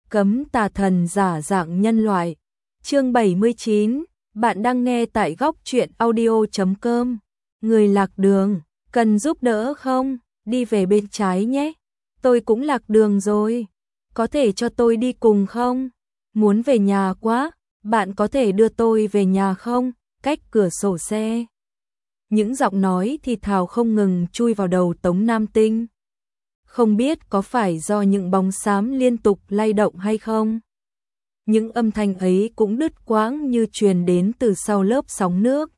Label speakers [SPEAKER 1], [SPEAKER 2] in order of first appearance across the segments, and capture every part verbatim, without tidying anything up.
[SPEAKER 1] cấm tà thần giả dạng nhân loại. Chương bảy mươi chín, bạn đang nghe tại góc truyện audio chấm com. Người lạc đường, cần giúp đỡ không? Đi về bên trái nhé. Tôi cũng lạc đường rồi. Có thể cho tôi đi cùng không? Muốn về nhà quá, bạn có thể đưa tôi về nhà không? Cách cửa sổ xe. Những giọng nói thì thào không ngừng chui vào đầu Tống Nam Tinh. Không biết có phải do những bóng xám liên tục lay động hay không? Những âm thanh ấy cũng đứt quãng như truyền đến từ sau lớp sóng nước.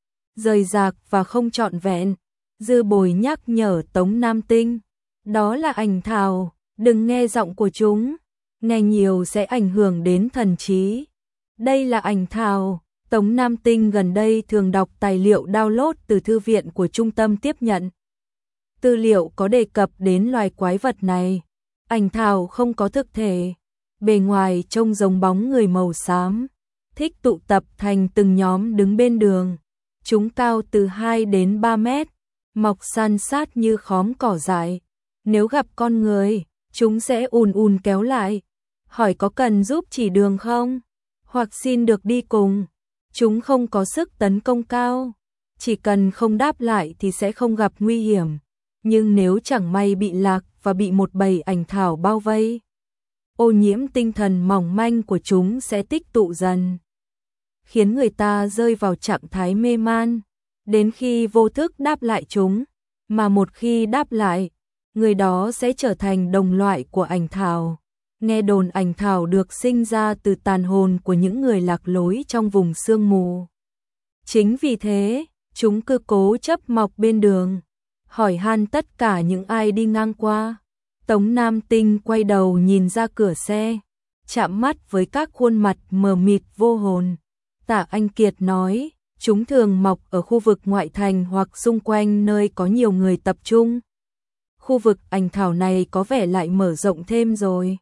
[SPEAKER 1] Rời rạc và không trọn vẹn, Dư Bồi nhắc nhở Tống Nam Tinh. Đó là ảnh thảo, đừng nghe giọng của chúng, nghe nhiều sẽ ảnh hưởng đến thần trí. Đây là ảnh thảo. Tống Nam Tinh gần đây thường đọc tài liệu download từ thư viện của trung tâm tiếp nhận. Tư liệu có đề cập đến loài quái vật này. Ảnh thảo không có thực thể, bề ngoài trông giống bóng người màu xám, thích tụ tập thành từng nhóm đứng bên đường. Chúng cao từ hai đến ba mét, mọc san sát như khóm cỏ dại. Nếu gặp con người, chúng sẽ ùn ùn kéo lại, hỏi có cần giúp chỉ đường không, hoặc xin được đi cùng. Chúng không có sức tấn công cao, chỉ cần không đáp lại thì sẽ không gặp nguy hiểm. Nhưng nếu chẳng may bị lạc và bị một bầy ảnh thảo bao vây, ô nhiễm tinh thần mỏng manh của chúng sẽ tích tụ dần, khiến người ta rơi vào trạng thái mê man, đến khi vô thức đáp lại chúng. Mà một khi đáp lại, người đó sẽ trở thành đồng loại của ảnh thảo. Nghe đồn ảnh thảo được sinh ra từ tàn hồn của những người lạc lối trong vùng sương mù. Chính vì thế, chúng cứ cố chấp mọc bên đường, hỏi han tất cả những ai đi ngang qua. Tống Nam Tinh quay đầu nhìn ra cửa xe, chạm mắt với các khuôn mặt mờ mịt vô hồn. Tạ Anh Kiệt nói, chúng thường mọc ở khu vực ngoại thành hoặc xung quanh nơi có nhiều người tập trung. Khu vực ảnh thảo này có vẻ lại mở rộng thêm rồi.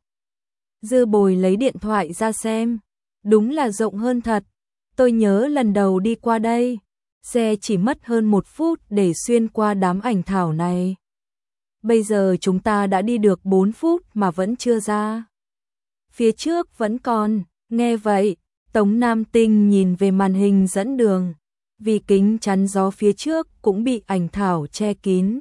[SPEAKER 1] Dư Bồi lấy điện thoại ra xem, đúng là rộng hơn thật. Tôi nhớ lần đầu đi qua đây, xe chỉ mất hơn một phút để xuyên qua đám ảnh thảo này. Bây giờ chúng ta đã đi được bốn phút mà vẫn chưa ra. Phía trước vẫn còn. Nghe vậy, Tống Nam Tinh nhìn về màn hình dẫn đường, vì kính chắn gió phía trước cũng bị ảnh thảo che kín.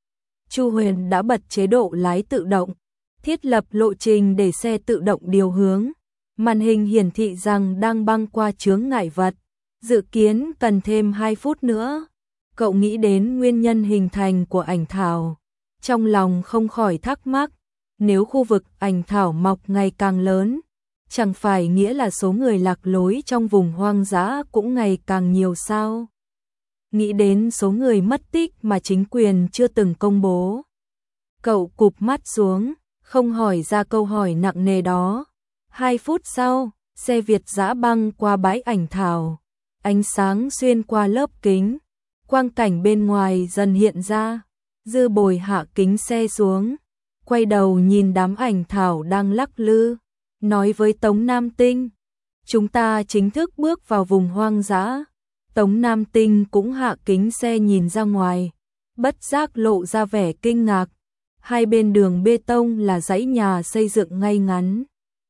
[SPEAKER 1] Chu Huyền đã bật chế độ lái tự động, thiết lập lộ trình để xe tự động điều hướng. Màn hình hiển thị rằng đang băng qua chướng ngại vật, dự kiến cần thêm hai phút nữa. Cậu nghĩ đến nguyên nhân hình thành của ảnh thảo, trong lòng không khỏi thắc mắc, nếu khu vực ảnh thảo mọc ngày càng lớn, chẳng phải nghĩa là số người lạc lối trong vùng hoang dã cũng ngày càng nhiều sao? Nghĩ đến số người mất tích mà chính quyền chưa từng công bố, cậu cụp mắt xuống, không hỏi ra câu hỏi nặng nề đó. Hai phút sau, xe Việt dã băng qua bãi ảnh thảo, ánh sáng xuyên qua lớp kính, quang cảnh bên ngoài dần hiện ra. Dư Bồi hạ kính xe xuống, quay đầu nhìn đám ảnh thảo đang lắc lư, nói với Tống Nam Tinh, chúng ta chính thức bước vào vùng hoang dã. Tống Nam Tinh cũng hạ kính xe nhìn ra ngoài, bất giác lộ ra vẻ kinh ngạc. Hai bên đường bê tông là dãy nhà xây dựng ngay ngắn,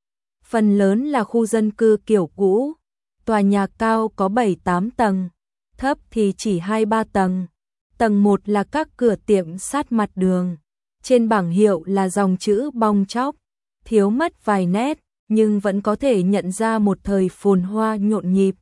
[SPEAKER 1] phần lớn là khu dân cư kiểu cũ. Tòa nhà cao có bảy tám tầng, thấp thì chỉ hai ba tầng. Tầng một là các cửa tiệm sát mặt đường, trên bảng hiệu là dòng chữ bong chóc, thiếu mất vài nét nhưng vẫn có thể nhận ra một thời phồn hoa nhộn nhịp.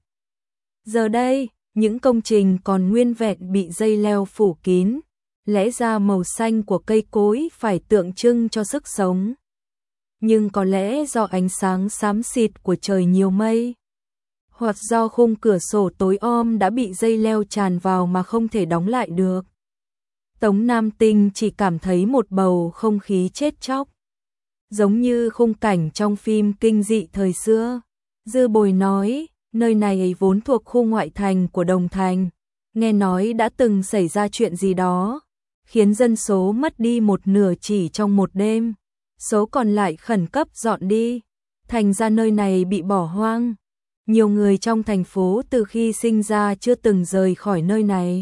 [SPEAKER 1] Giờ đây, những công trình còn nguyên vẹn bị dây leo phủ kín, lẽ ra màu xanh của cây cối phải tượng trưng cho sức sống. Nhưng có lẽ do ánh sáng xám xịt của trời nhiều mây, hoặc do khung cửa sổ tối om đã bị dây leo tràn vào mà không thể đóng lại được. Tống Nam Tinh chỉ cảm thấy một bầu không khí chết chóc, giống như khung cảnh trong phim kinh dị thời xưa. Dư Bồi nói, nơi này vốn thuộc khu ngoại thành của Đồng Thành, nghe nói đã từng xảy ra chuyện gì đó, khiến dân số mất đi một nửa chỉ trong một đêm, số còn lại khẩn cấp dọn đi, thành ra nơi này bị bỏ hoang. Nhiều người trong thành phố từ khi sinh ra chưa từng rời khỏi nơi này,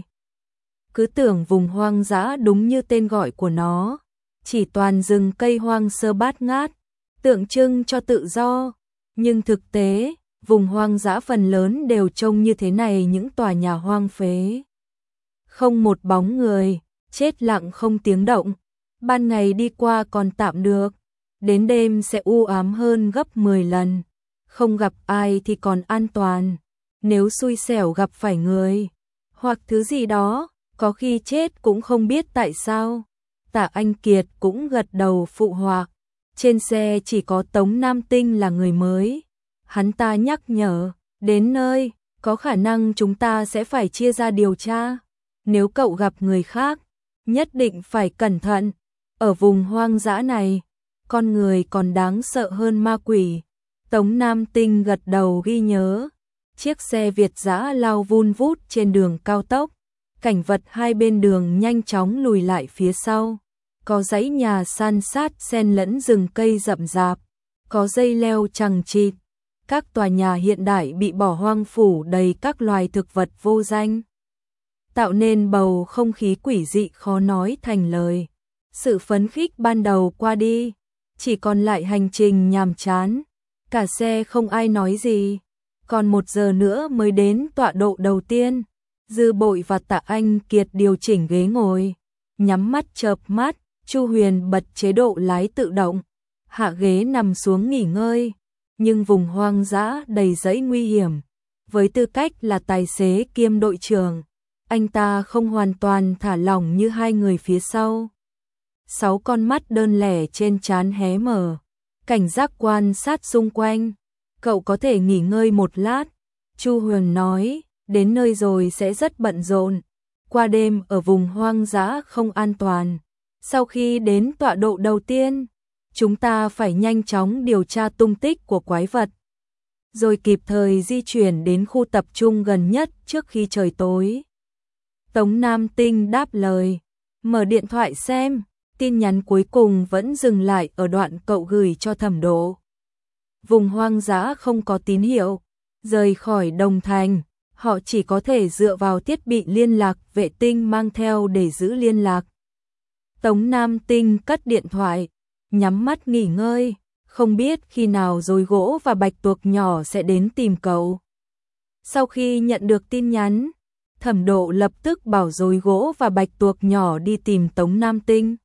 [SPEAKER 1] cứ tưởng vùng hoang dã đúng như tên gọi của nó, chỉ toàn rừng cây hoang sơ bát ngát. tượng trưng cho tự do, nhưng thực tế, vùng hoang dã phần lớn đều trông như thế này, những tòa nhà hoang phế. Không một bóng người, chết lặng không tiếng động. Ban ngày đi qua còn tạm được, đến đêm sẽ u ám hơn gấp mười lần. Không gặp ai thì còn an toàn, nếu xui xẻo gặp phải người hoặc thứ gì đó, có khi chết cũng không biết tại sao. Tạ Anh Kiệt cũng gật đầu phụ họa. Trên xe chỉ có Tống Nam Tinh là người mới. Hắn ta nhắc nhở, đến nơi, có khả năng chúng ta sẽ phải chia ra điều tra. Nếu cậu gặp người khác, nhất định phải cẩn thận. Ở vùng hoang dã này, con người còn đáng sợ hơn ma quỷ. Tống Nam Tinh gật đầu ghi nhớ. Chiếc xe Việt dã lao vun vút trên đường cao tốc. Cảnh vật hai bên đường nhanh chóng lùi lại phía sau. Có dãy nhà san sát xen lẫn rừng cây rậm rạp. Có dây leo chằng chịt. Các tòa nhà hiện đại bị bỏ hoang phủ đầy các loài thực vật vô danh, tạo nên bầu không khí quỷ dị khó nói thành lời. Sự phấn khích ban đầu qua đi, chỉ còn lại hành trình nhàm chán. Cả xe không ai nói gì. Còn một giờ nữa mới đến tọa độ đầu tiên. Dư Bội và Tạ Anh Kiệt điều chỉnh ghế ngồi, nhắm mắt chợp mắt. Chu Huyền bật chế độ lái tự động, hạ ghế nằm xuống nghỉ ngơi. Nhưng vùng hoang dã đầy rẫy nguy hiểm. Với tư cách là tài xế kiêm đội trưởng, anh ta không hoàn toàn thả lỏng như hai người phía sau. Sáu con mắt đơn lẻ trên trán hé mở, cảnh giác quan sát xung quanh. Cậu có thể nghỉ ngơi một lát, Chu Huyền nói, đến nơi rồi sẽ rất bận rộn. Qua đêm ở vùng hoang dã không an toàn. Sau khi đến tọa độ đầu tiên, chúng ta phải nhanh chóng điều tra tung tích của quái vật, rồi kịp thời di chuyển đến khu tập trung gần nhất trước khi trời tối. Tống Nam Tinh đáp lời, mở điện thoại xem, tin nhắn cuối cùng vẫn dừng lại ở đoạn cậu gửi cho Thẩm Độ. Vùng hoang dã không có tín hiệu, rời khỏi Đồng Thành, họ chỉ có thể dựa vào thiết bị liên lạc vệ tinh mang theo để giữ liên lạc. Tống Nam Tinh cất điện thoại, nhắm mắt nghỉ ngơi, không biết khi nào Rối Gỗ và Bạch Tuộc nhỏ sẽ đến tìm cậu. Sau khi nhận được tin nhắn, Thẩm Độ lập tức bảo Rối Gỗ và Bạch Tuộc nhỏ đi tìm Tống Nam Tinh.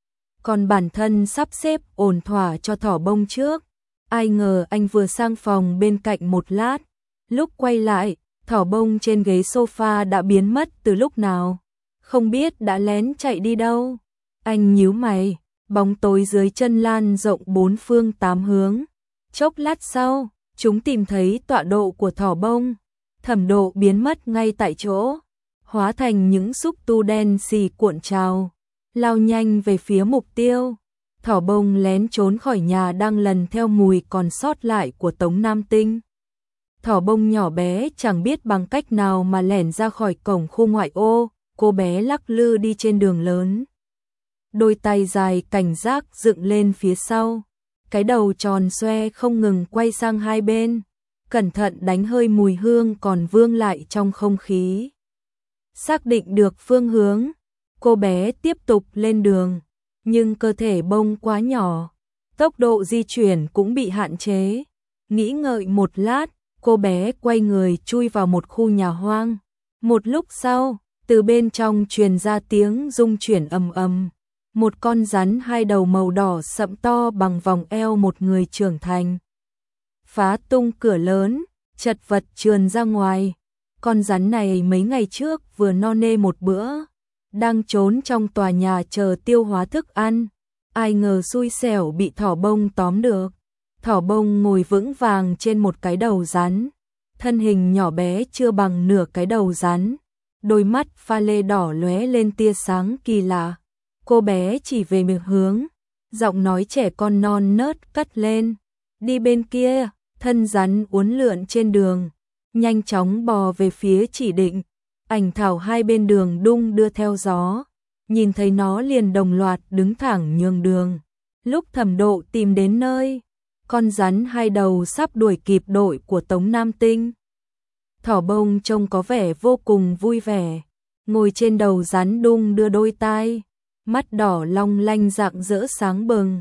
[SPEAKER 1] Còn bản thân sắp xếp ổn thỏa cho Thỏ Bông trước. Ai ngờ anh vừa sang phòng bên cạnh một lát, lúc quay lại, Thỏ Bông trên ghế sofa đã biến mất từ lúc nào, không biết đã lén chạy đi đâu. Anh nhíu mày, bóng tối dưới chân lan rộng bốn phương tám hướng. Chốc lát sau, chúng tìm thấy tọa độ của Thỏ Bông. Thẩm Độ biến mất ngay tại chỗ, hóa thành những xúc tu đen xì cuộn trào, lao nhanh về phía mục tiêu. Thỏ Bông lén trốn khỏi nhà đang lần theo mùi còn sót lại của Tống Nam Tinh. Thỏ Bông nhỏ bé chẳng biết bằng cách nào mà lẻn ra khỏi cổng khu ngoại ô, cô bé lắc lư đi trên đường lớn. Đôi tay dài cảnh giác dựng lên phía sau, cái đầu tròn xoe không ngừng quay sang hai bên, cẩn thận đánh hơi mùi hương còn vương lại trong không khí. Xác định được phương hướng, cô bé tiếp tục lên đường, nhưng cơ thể Bông quá nhỏ, tốc độ di chuyển cũng bị hạn chế. Nghĩ ngợi một lát, cô bé quay người chui vào một khu nhà hoang. Một lúc sau, từ bên trong truyền ra tiếng rung chuyển ầm ầm. Một con rắn hai đầu màu đỏ sậm to bằng vòng eo một người trưởng thành. Phá tung cửa lớn, chật vật trườn ra ngoài. Con rắn này mấy ngày trước vừa no nê một bữa, đang trốn trong tòa nhà chờ tiêu hóa thức ăn. Ai ngờ xui xẻo bị Thỏ Bông tóm được. Thỏ Bông ngồi vững vàng trên một cái đầu rắn. Thân hình nhỏ bé chưa bằng nửa cái đầu rắn. Đôi mắt pha lê đỏ lóe lên tia sáng kỳ lạ. Cô bé chỉ về một hướng, giọng nói trẻ con non nớt cất lên. Đi bên kia, thân rắn uốn lượn trên đường, nhanh chóng bò về phía chỉ định. Ảnh thảo hai bên đường đung đưa theo gió, nhìn thấy nó liền đồng loạt đứng thẳng nhường đường. Lúc Thẩm Độ tìm đến nơi, con rắn hai đầu sắp đuổi kịp đội của Tống Nam Tinh. Thỏ Bông trông có vẻ vô cùng vui vẻ, ngồi trên đầu rắn đung đưa đôi tai, mắt đỏ long lanh rạng rỡ sáng bừng.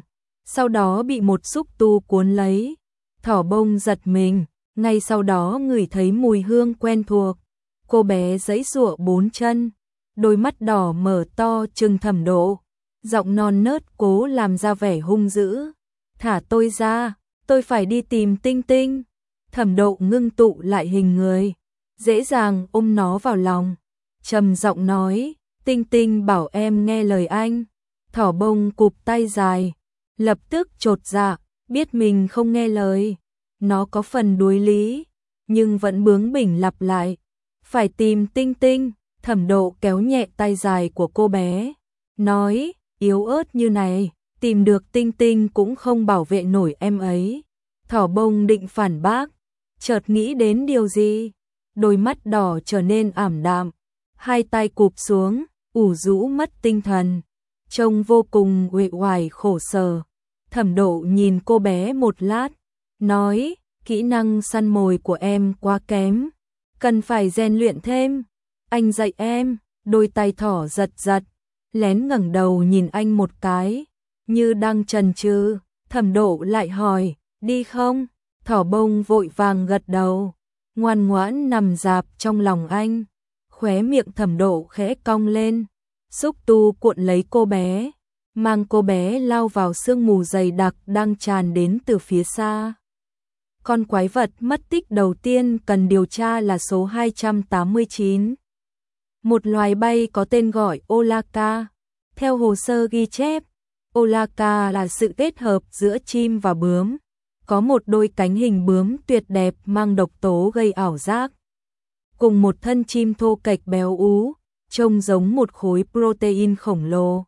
[SPEAKER 1] sau đó bị một xúc tu cuốn lấy. Thỏ bông giật mình, ngay sau đó ngửi thấy mùi hương quen thuộc. Cô bé giãy giụa bốn chân, đôi mắt đỏ mở to trừng Thẩm Độ, giọng non nớt cố làm ra vẻ hung dữ. Thả tôi ra, tôi phải đi tìm Tinh Tinh. Thẩm Độ ngưng tụ lại hình người, dễ dàng ôm nó vào lòng, trầm giọng nói, Tinh Tinh bảo em nghe lời anh. Thỏ bông cụp tay dài, lập tức chột dạ, biết mình không nghe lời. Nó có phần đuối lý, nhưng vẫn bướng bỉnh lặp lại, phải tìm Tinh Tinh. Thẩm Độ kéo nhẹ tay dài của cô bé, nói, yếu ớt như này, tìm được Tinh Tinh cũng không bảo vệ nổi em ấy. Thỏ bông định phản bác, chợt nghĩ đến điều gì, đôi mắt đỏ trở nên ảm đạm, hai tay cụp xuống, ủ rũ mất tinh thần, trông vô cùng uể oải khổ sở. Thẩm Độ nhìn cô bé một lát, nói, kỹ năng săn mồi của em quá kém, cần phải rèn luyện thêm. Anh dạy em. Đôi tay thỏ giật giật, lén ngẩng đầu nhìn anh một cái, như đang chần chừ. Thẩm Độ lại hỏi, đi không? Thỏ bông vội vàng gật đầu, ngoan ngoãn nằm rạp trong lòng anh. Khóe miệng Thẩm Độ khẽ cong lên, xúc tu cuộn lấy cô bé, mang cô bé lao vào sương mù dày đặc đang tràn đến từ phía xa. Con quái vật mất tích đầu tiên cần điều tra là số hai trăm tám mươi chín. Một loài bay có tên gọi Olaka. Theo hồ sơ ghi chép, Olaka là sự kết hợp giữa chim và bướm, có một đôi cánh hình bướm tuyệt đẹp mang độc tố gây ảo giác, cùng một thân chim thô kệch béo ú, trông giống một khối protein khổng lồ.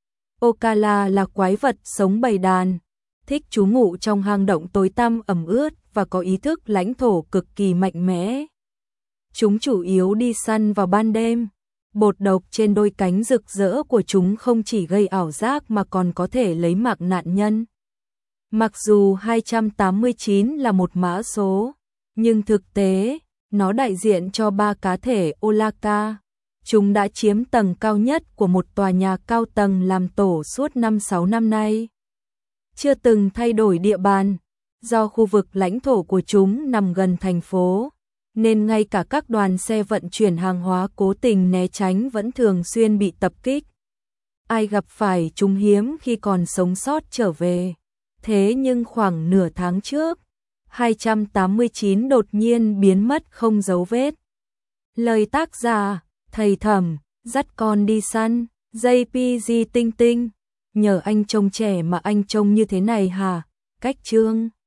[SPEAKER 1] Okala là quái vật sống bầy đàn, thích trú ngụ trong hang động tối tăm ẩm ướt và có ý thức lãnh thổ cực kỳ mạnh mẽ. Chúng chủ yếu đi săn vào ban đêm. Bột độc trên đôi cánh rực rỡ của chúng không chỉ gây ảo giác mà còn có thể lấy mạng nạn nhân. Mặc dù hai trăm tám mươi chín là một mã số, nhưng thực tế, nó đại diện cho ba cá thể Olaka. Chúng đã chiếm tầng cao nhất của một tòa nhà cao tầng làm tổ suốt năm sáu năm nay. Chưa từng thay đổi địa bàn, do khu vực lãnh thổ của chúng nằm gần thành phố, nên ngay cả các đoàn xe vận chuyển hàng hóa cố tình né tránh vẫn thường xuyên bị tập kích. Ai gặp phải chúng hiếm khi còn sống sót trở về. Thế nhưng khoảng nửa tháng trước, hai trăm tám mươi chín đột nhiên biến mất không dấu vết. Lời tác giả, thầy Thẩm, dắt con đi săn, gi pê giê Tinh Tinh. Nhờ anh trông trẻ mà anh trông như thế này hả? Cách chương